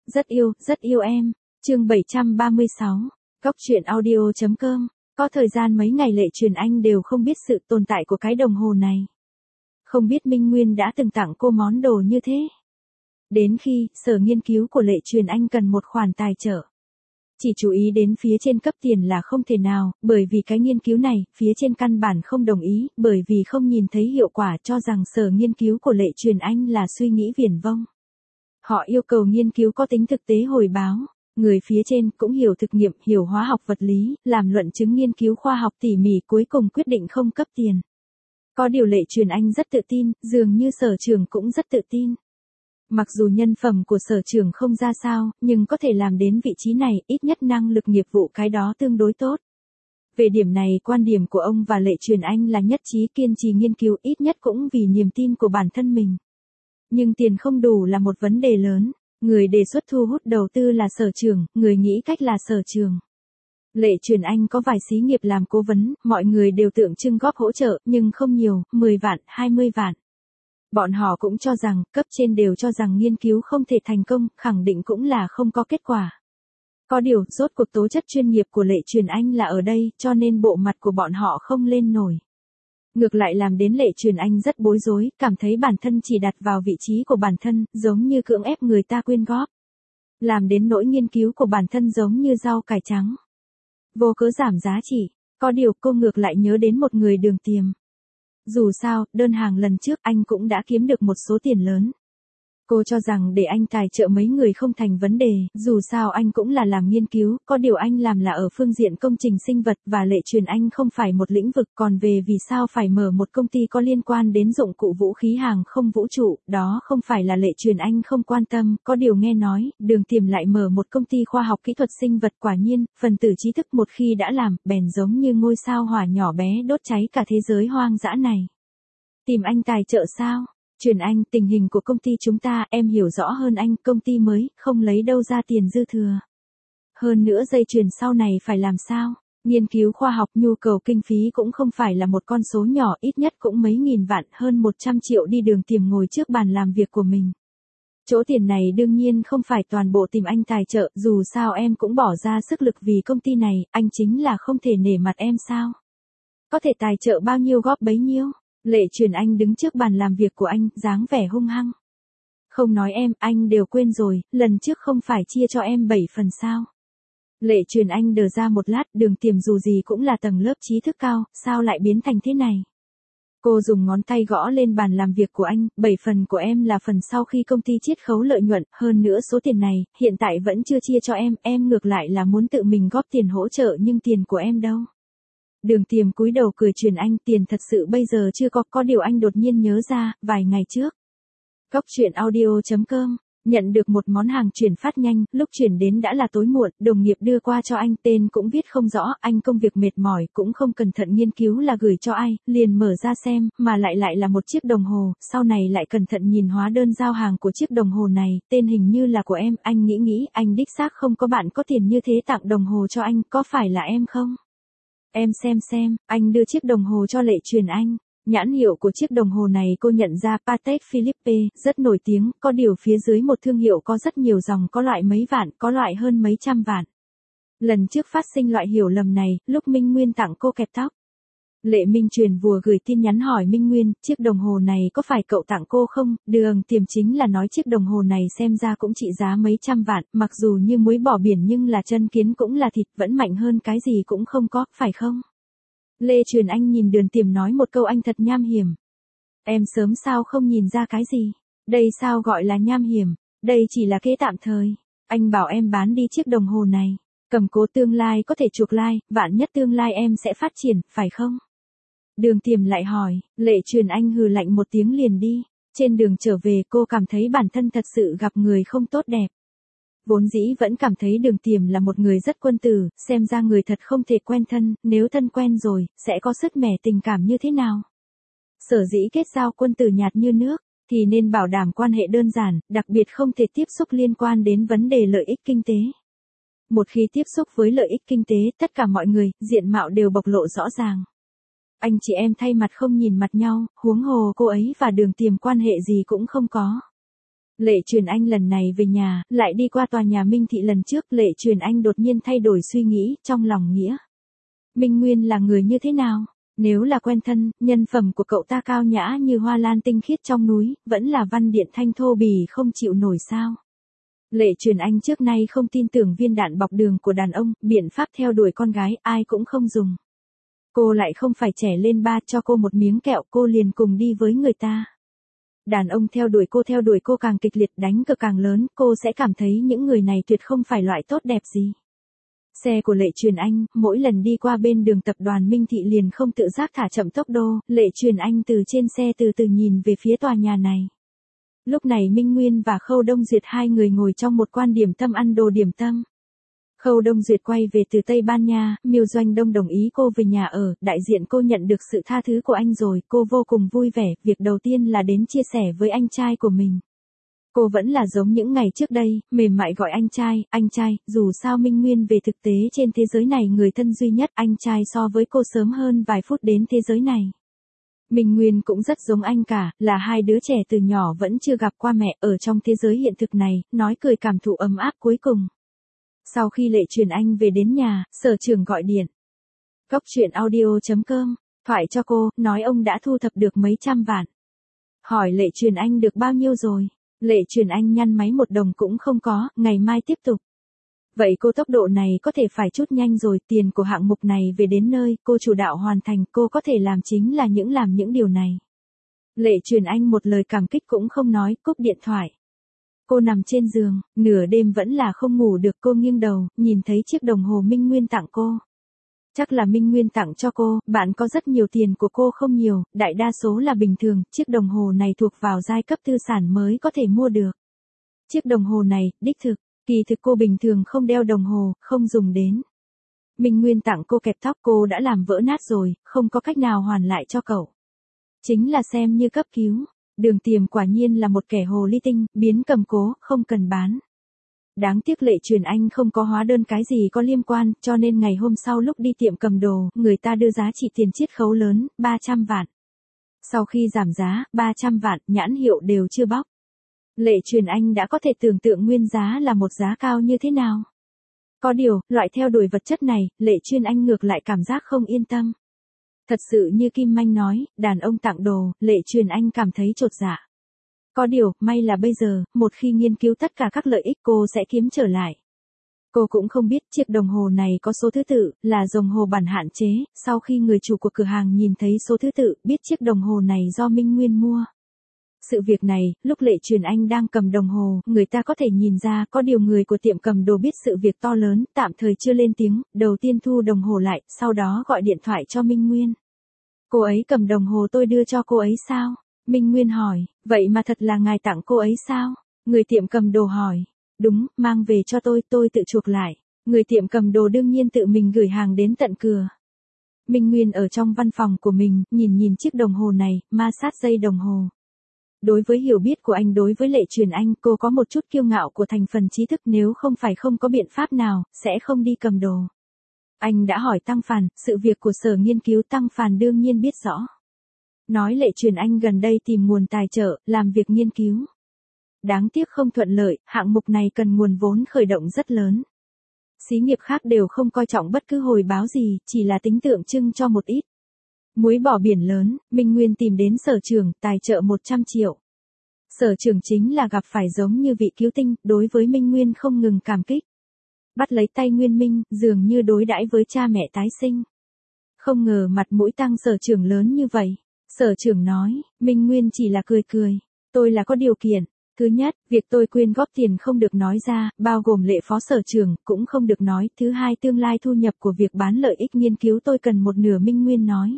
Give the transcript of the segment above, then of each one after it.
rất yêu em. Chương 736. Góc truyện audio.com. Có thời gian mấy ngày Lệ Truyền Anh đều không biết sự tồn tại của cái đồng hồ này. Không biết Minh Nguyên đã từng tặng cô món đồ như thế. Đến khi, sở nghiên cứu của Lệ Truyền Anh cần một khoản tài trợ. Chỉ chú ý đến phía trên cấp tiền là không thể nào, bởi vì cái nghiên cứu này, phía trên căn bản không đồng ý, bởi vì không nhìn thấy hiệu quả, cho rằng sở nghiên cứu của Lệ Truyền Anh là suy nghĩ viển vông. Họ yêu cầu nghiên cứu có tính thực tế hồi báo. Người phía trên cũng hiểu thực nghiệm, hiểu hóa học vật lý, làm luận chứng nghiên cứu khoa học tỉ mỉ, cuối cùng quyết định không cấp tiền. Có điều Lệ Truyền Anh rất tự tin, dường như sở trưởng cũng rất tự tin. Mặc dù nhân phẩm của sở trưởng không ra sao, nhưng có thể làm đến vị trí này, ít nhất năng lực nghiệp vụ cái đó tương đối tốt. Về điểm này, quan điểm của ông và Lệ Truyền Anh là nhất trí, kiên trì nghiên cứu, ít nhất cũng vì niềm tin của bản thân mình. Nhưng tiền không đủ là một vấn đề lớn. Người đề xuất thu hút đầu tư là sở trưởng, người nghĩ cách là sở trường. Lệ Truyền Anh có vài xí nghiệp làm cố vấn, mọi người đều tượng trưng góp hỗ trợ, nhưng không nhiều, 10 vạn, 20 vạn. Bọn họ cũng cho rằng, cấp trên đều cho rằng nghiên cứu không thể thành công, khẳng định cũng là không có kết quả. Có điều, rốt cuộc tố chất chuyên nghiệp của Lệ Truyền Anh là ở đây, cho nên bộ mặt của bọn họ không lên nổi. Ngược lại làm đến Lệ Truyền Anh rất bối rối, cảm thấy bản thân chỉ đặt vào vị trí của bản thân, giống như cưỡng ép người ta quyên góp. Làm đến nỗi nghiên cứu của bản thân giống như rau cải trắng. Vô cớ giảm giá trị, có điều cô ngược lại nhớ đến một người Đường Tiềm. Dù sao, đơn hàng lần trước anh cũng đã kiếm được một số tiền lớn. Cô cho rằng để anh tài trợ mấy người không thành vấn đề, dù sao anh cũng là làm nghiên cứu, có điều anh làm là ở phương diện công trình sinh vật và Lệ Truyền Anh không phải một lĩnh vực, còn về vì sao phải mở một công ty có liên quan đến dụng cụ vũ khí hàng không vũ trụ, đó không phải là Lệ Truyền Anh không quan tâm, có điều nghe nói, Đường Tiềm lại mở một công ty khoa học kỹ thuật sinh vật, quả nhiên, phần tử trí thức một khi đã làm, bèn giống như ngôi sao hỏa nhỏ bé đốt cháy cả thế giới hoang dã này. Tìm anh tài trợ sao? Truyền Anh, tình hình của công ty chúng ta, em hiểu rõ hơn anh, công ty mới, không lấy đâu ra tiền dư thừa. Hơn nữa dây chuyền sau này phải làm sao? Nghiên cứu khoa học nhu cầu kinh phí cũng không phải là một con số nhỏ, ít nhất cũng mấy nghìn vạn, hơn 100 triệu đi. Đường Tiềm ngồi trước bàn làm việc của mình. Chỗ tiền này đương nhiên không phải toàn bộ tìm anh tài trợ, dù sao em cũng bỏ ra sức lực vì công ty này, anh chính là không thể nể mặt em sao? Có thể tài trợ bao nhiêu góp bấy nhiêu? Lệ Truyền Anh đứng trước bàn làm việc của anh, dáng vẻ hung hăng. Không nói em, anh đều quên rồi, lần trước không phải chia cho em 7 phần sao? Lệ Truyền Anh đờ ra một lát, Đường Tiềm dù gì cũng là tầng lớp trí thức cao, sao lại biến thành thế này? Cô dùng ngón tay gõ lên bàn làm việc của anh, 7 phần của em là phần sau khi công ty chiết khấu lợi nhuận, hơn nữa số tiền này, hiện tại vẫn chưa chia cho em ngược lại là muốn tự mình góp tiền hỗ trợ nhưng tiền của em đâu? Đường Tiềm cúi đầu cười. Truyền Anh, tiền thật sự bây giờ chưa có điều anh đột nhiên nhớ ra, vài ngày trước. Góc truyện audio.com, nhận được một món hàng chuyển phát nhanh, lúc chuyển đến đã là tối muộn, đồng nghiệp đưa qua cho anh, tên cũng viết không rõ, anh công việc mệt mỏi, cũng không cẩn thận nghiên cứu là gửi cho ai, liền mở ra xem, mà lại là một chiếc đồng hồ, sau này lại cẩn thận nhìn hóa đơn giao hàng của chiếc đồng hồ này, tên hình như là của em, anh nghĩ, anh đích xác không có bạn có tiền như thế tặng đồng hồ cho anh, có phải là em không? Em xem, anh đưa chiếc đồng hồ cho Lệ Truyền Anh. Nhãn hiệu của chiếc đồng hồ này cô nhận ra, Patek Philippe, rất nổi tiếng, có điều phía dưới một thương hiệu có rất nhiều dòng, có loại mấy vạn, có loại hơn mấy trăm vạn. Lần trước phát sinh loại hiểu lầm này, lúc Minh Nguyên tặng cô kẹp tóc. Lệ Minh Truyền vừa gửi tin nhắn hỏi Minh Nguyên, chiếc đồng hồ này có phải cậu tặng cô không? Đường Tiềm chính là nói chiếc đồng hồ này xem ra cũng trị giá mấy trăm vạn, mặc dù như muối bỏ biển nhưng là chân kiến cũng là thịt, vẫn mạnh hơn cái gì cũng không có, phải không? Lệ Truyền Anh nhìn Đường Tiềm nói một câu, anh thật nham hiểm. Em sớm sao không nhìn ra cái gì? Đây sao gọi là nham hiểm? Đây chỉ là kế tạm thời. Anh bảo em bán đi chiếc đồng hồ này. Cầm cố tương lai có thể chuộc lai, vạn nhất tương lai em sẽ phát triển, phải không? Đường Tiềm lại hỏi, Lệ Truyền Anh hừ lạnh một tiếng liền đi. Trên đường trở về cô cảm thấy bản thân thật sự gặp người không tốt đẹp. Vốn dĩ vẫn cảm thấy Đường Tiềm là một người rất quân tử, xem ra người thật không thể quen thân, nếu thân quen rồi, sẽ có sứt mẻ tình cảm như thế nào. Sở dĩ kết giao quân tử nhạt như nước, thì nên bảo đảm quan hệ đơn giản, đặc biệt không thể tiếp xúc liên quan đến vấn đề lợi ích kinh tế. Một khi tiếp xúc với lợi ích kinh tế, tất cả mọi người, diện mạo đều bộc lộ rõ ràng. Anh chị em thay mặt không nhìn mặt nhau, huống hồ cô ấy và Đường Tiềm quan hệ gì cũng không có. Lệ Truyền Anh lần này về nhà, lại đi qua tòa nhà Minh Thị lần trước, Lệ Truyền Anh đột nhiên thay đổi suy nghĩ, trong lòng nghĩa. Minh Nguyên là người như thế nào? Nếu là quen thân, nhân phẩm của cậu ta cao nhã như hoa lan tinh khiết trong núi, vẫn là văn điện thanh thô bì không chịu nổi sao? Lệ Truyền Anh trước nay không tin tưởng viên đạn bọc đường của đàn ông, biện pháp theo đuổi con gái ai cũng không dùng. Cô lại không phải trẻ lên ba cho cô một miếng kẹo cô liền cùng đi với người ta. Đàn ông theo đuổi cô càng kịch liệt đánh cược càng lớn, cô sẽ cảm thấy những người này tuyệt không phải loại tốt đẹp gì. Xe của Lệ Truyền Anh, mỗi lần đi qua bên đường tập đoàn Minh Thị liền không tự giác thả chậm tốc độ, Lệ Truyền Anh từ trên xe từ từ nhìn về phía tòa nhà này. Lúc này Minh Nguyên và Khâu Đông Duyệt hai người ngồi trong một quan điểm tâm ăn đồ điểm tâm. Khâu Đông Duyệt quay về từ Tây Ban Nha, Miêu Doanh Đông đồng ý cô về nhà ở, đại diện cô nhận được sự tha thứ của anh rồi, cô vô cùng vui vẻ, việc đầu tiên là đến chia sẻ với anh trai của mình. Cô vẫn là giống những ngày trước đây, mềm mại gọi anh trai, dù sao Minh Nguyên về thực tế trên thế giới này người thân duy nhất, anh trai so với cô sớm hơn vài phút đến thế giới này. Minh Nguyên cũng rất giống anh cả, là hai đứa trẻ từ nhỏ vẫn chưa gặp qua mẹ ở trong thế giới hiện thực này, nói cười cảm thụ ấm áp cuối cùng. Sau khi Lệ Truyền Anh về đến nhà, sở trưởng gọi điện. Góc chuyện audio.com, thoại cho cô, nói ông đã thu thập được mấy trăm vạn. Hỏi Lệ Truyền Anh được bao nhiêu rồi? Lệ Truyền Anh nhăn máy một đồng cũng không có, ngày mai tiếp tục. Vậy cô tốc độ này có thể phải chút nhanh rồi, tiền của hạng mục này về đến nơi, cô chủ đạo hoàn thành, cô có thể làm chính là làm những điều này. Lệ Truyền Anh một lời cảm kích cũng không nói, cúp điện thoại. Cô nằm trên giường, nửa đêm vẫn là không ngủ được, cô nghiêng đầu, nhìn thấy chiếc đồng hồ Minh Nguyên tặng cô. Chắc là Minh Nguyên tặng cho cô, bạn có rất nhiều tiền của cô không nhiều, đại đa số là bình thường, chiếc đồng hồ này thuộc vào giai cấp tư sản mới có thể mua được. Chiếc đồng hồ này, đích thực, kỳ thực cô bình thường không đeo đồng hồ, không dùng đến. Minh Nguyên tặng cô kẹp tóc cô đã làm vỡ nát rồi, không có cách nào hoàn lại cho cậu. Chính là xem như cấp cứu. Đường Tiềm quả nhiên là một kẻ hồ ly tinh, biến cầm cố, không cần bán. Đáng tiếc Lệ Truyền Anh không có hóa đơn cái gì có liên quan, cho nên ngày hôm sau lúc đi tiệm cầm đồ, người ta đưa giá trị tiền chiết khấu lớn, 300 vạn. Sau khi giảm giá, 300 vạn, nhãn hiệu đều chưa bóc. Lệ Truyền Anh đã có thể tưởng tượng nguyên giá là một giá cao như thế nào. Có điều, loại theo đuổi vật chất này, Lệ Truyền Anh ngược lại cảm giác không yên tâm. Thật sự như Kim Manh nói, đàn ông tặng đồ, Lệ Truyền Anh cảm thấy chột dạ. Có điều, may là bây giờ, một khi nghiên cứu tất cả các lợi ích cô sẽ kiếm trở lại. Cô cũng không biết chiếc đồng hồ này có số thứ tự, là đồng hồ bản hạn chế, sau khi người chủ của cửa hàng nhìn thấy số thứ tự, biết chiếc đồng hồ này do Minh Nguyên mua. Sự việc này, lúc Lệ Truyền Anh đang cầm đồng hồ, người ta có thể nhìn ra, có điều người của tiệm cầm đồ biết sự việc to lớn, tạm thời chưa lên tiếng, đầu tiên thu đồng hồ lại, sau đó gọi điện thoại cho Minh Nguyên. Cô ấy cầm đồng hồ tôi đưa cho cô ấy sao? Minh Nguyên hỏi, vậy mà thật là ngài tặng cô ấy sao? Người tiệm cầm đồ hỏi, đúng, mang về cho tôi tự chuộc lại. Người tiệm cầm đồ đương nhiên tự mình gửi hàng đến tận cửa. Minh Nguyên ở trong văn phòng của mình, nhìn chiếc đồng hồ này, ma sát dây đồng hồ. Đối với hiểu biết của anh đối với Lệ Truyền Anh, cô có một chút kiêu ngạo của thành phần trí thức, nếu không phải không có biện pháp nào, sẽ không đi cầm đồ. Anh đã hỏi Tăng Phàn, sự việc của sở nghiên cứu Tăng Phàn đương nhiên biết rõ. Nói Lệ Truyền Anh gần đây tìm nguồn tài trợ, làm việc nghiên cứu. Đáng tiếc không thuận lợi, hạng mục này cần nguồn vốn khởi động rất lớn. Xí nghiệp khác đều không coi trọng bất cứ hồi báo gì, chỉ là tính tượng trưng cho một ít. Muối bỏ biển lớn, Minh Nguyên tìm đến sở trưởng, tài trợ 100 triệu. Sở trưởng chính là gặp phải giống như vị cứu tinh, đối với Minh Nguyên không ngừng cảm kích. Bắt lấy tay Nguyên Minh, dường như đối đãi với cha mẹ tái sinh. Không ngờ mặt mũi Tăng sở trưởng lớn như vậy. Sở trưởng nói, Minh Nguyên chỉ là cười cười. Tôi là có điều kiện. Thứ nhất, việc tôi quyên góp tiền không được nói ra, bao gồm Lệ phó sở trưởng, cũng không được nói. Thứ hai, tương lai thu nhập của việc bán lợi ích nghiên cứu tôi cần một nửa. Minh Nguyên nói.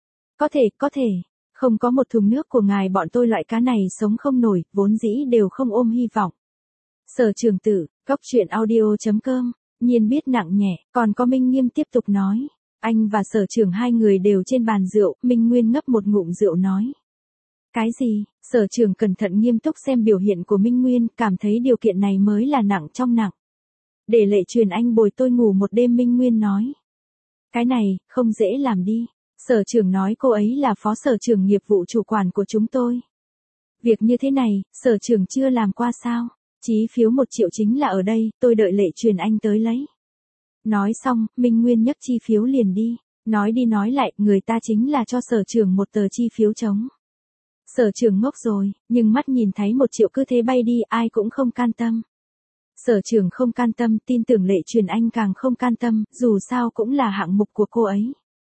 Có thể. Không có một thùng nước của ngài bọn tôi loại cá này sống không nổi, vốn dĩ đều không ôm hy vọng. Sở trưởng tử, góc chuyện audio.com, nhiên biết nặng nhẹ, còn có Minh Nghiêm tiếp tục nói. Anh và sở trưởng hai người đều trên bàn rượu, Minh Nguyên ngấp một ngụm rượu nói. Cái gì? Sở trưởng cẩn thận nghiêm túc xem biểu hiện của Minh Nguyên, cảm thấy điều kiện này mới là nặng trong nặng. Để Lệ Truyền Anh bồi tôi ngủ một đêm. Minh Nguyên nói. Cái này, không dễ làm đi. Sở trưởng nói cô ấy là phó sở trưởng nghiệp vụ chủ quản của chúng tôi. Việc như thế này, sở trưởng chưa làm qua sao? Chí phiếu 1 triệu chính là ở đây, tôi đợi Lệ Truyền Anh tới lấy. Nói xong, Minh Nguyên nhấc chi phiếu liền đi. Nói đi nói lại, người ta chính là cho sở trưởng một tờ chi phiếu trống. Sở trưởng ngốc rồi, nhưng mắt nhìn thấy 1 triệu cứ thế bay đi, ai cũng không can tâm. Sở trưởng không can tâm, tin tưởng Lệ Truyền Anh càng không can tâm, dù sao cũng là hạng mục của cô ấy.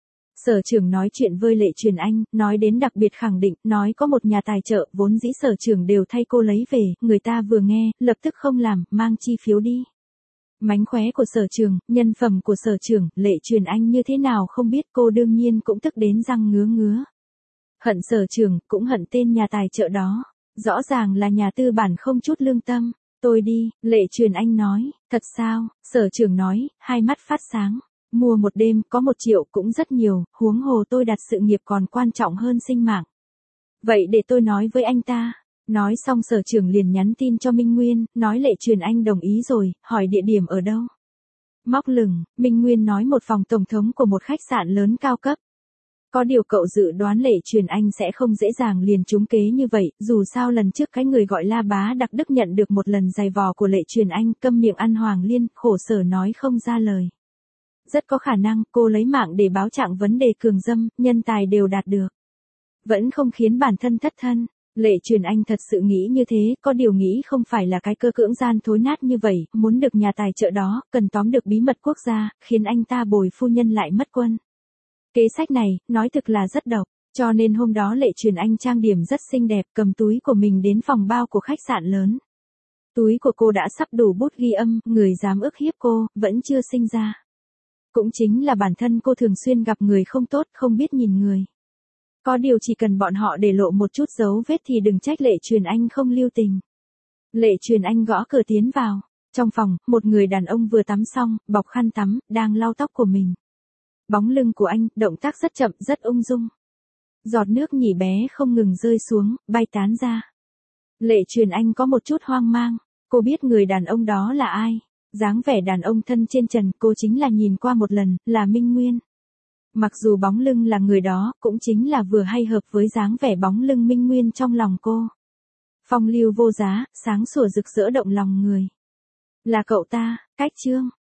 Sở trưởng nói chuyện với Lệ Truyền Anh, nói đến đặc biệt khẳng định, nói có một nhà tài trợ, vốn dĩ sở trưởng đều thay cô lấy về, người ta vừa nghe, lập tức không làm, mang chi phiếu đi. Mánh khóe của sở trưởng, nhân phẩm của sở trưởng, Lệ Truyền Anh như thế nào không biết, cô đương nhiên cũng tức đến răng ngứa ngứa. Hận sở trưởng, cũng hận tên nhà tài trợ đó. Rõ ràng là nhà tư bản không chút lương tâm. Tôi đi, Lệ Truyền Anh nói, thật sao, sở trưởng nói, hai mắt phát sáng. Mua một đêm, có 1 triệu cũng rất nhiều, huống hồ tôi đặt sự nghiệp còn quan trọng hơn sinh mạng. Vậy để tôi nói với anh ta. Nói xong sở trưởng liền nhắn tin cho Minh Nguyên, nói Lệ Truyền Anh đồng ý rồi, hỏi địa điểm ở đâu. Móc lửng, Minh Nguyên nói một phòng tổng thống của một khách sạn lớn cao cấp. Có điều cậu dự đoán Lệ Truyền Anh sẽ không dễ dàng liền trúng kế như vậy, dù sao lần trước cái người gọi La Bá Đặc Đức nhận được một lần giày vò của Lệ Truyền Anh, câm miệng ăn Hoàng Liên, khổ sở nói không ra lời. Rất có khả năng cô lấy mạng để báo trạng vấn đề cường dâm, nhân tài đều đạt được. Vẫn không khiến bản thân thất thân. Lệ Truyền Anh thật sự nghĩ như thế, có điều nghĩ không phải là cái cơ cưỡng gian thối nát như vậy, muốn được nhà tài trợ đó, cần tóm được bí mật quốc gia, khiến anh ta bồi phu nhân lại mất quân. Kế sách này, nói thực là rất độc, cho nên hôm đó Lệ Truyền Anh trang điểm rất xinh đẹp, cầm túi của mình đến phòng bao của khách sạn lớn. Túi của cô đã sắp đủ bút ghi âm, người dám ức hiếp cô, vẫn chưa sinh ra. Cũng chính là bản thân cô thường xuyên gặp người không tốt, không biết nhìn người. Có điều chỉ cần bọn họ để lộ một chút dấu vết thì đừng trách Lệ Truyền Anh không lưu tình. Lệ Truyền Anh gõ cửa tiến vào. Trong phòng, một người đàn ông vừa tắm xong, bọc khăn tắm, đang lau tóc của mình. Bóng lưng của anh, động tác rất chậm, rất ung dung. Giọt nước nhỉ bé không ngừng rơi xuống, bay tán ra. Lệ Truyền Anh có một chút hoang mang. Cô biết người đàn ông đó là ai. Dáng vẻ đàn ông thân trên trần, cô chính là nhìn qua một lần, là Minh Nguyên. Mặc dù bóng lưng là người đó, cũng chính là vừa hay hợp với dáng vẻ bóng lưng Minh Nguyên trong lòng cô. Phong lưu vô giá, sáng sủa rực rỡ động lòng người. Là cậu ta, Cách Trương.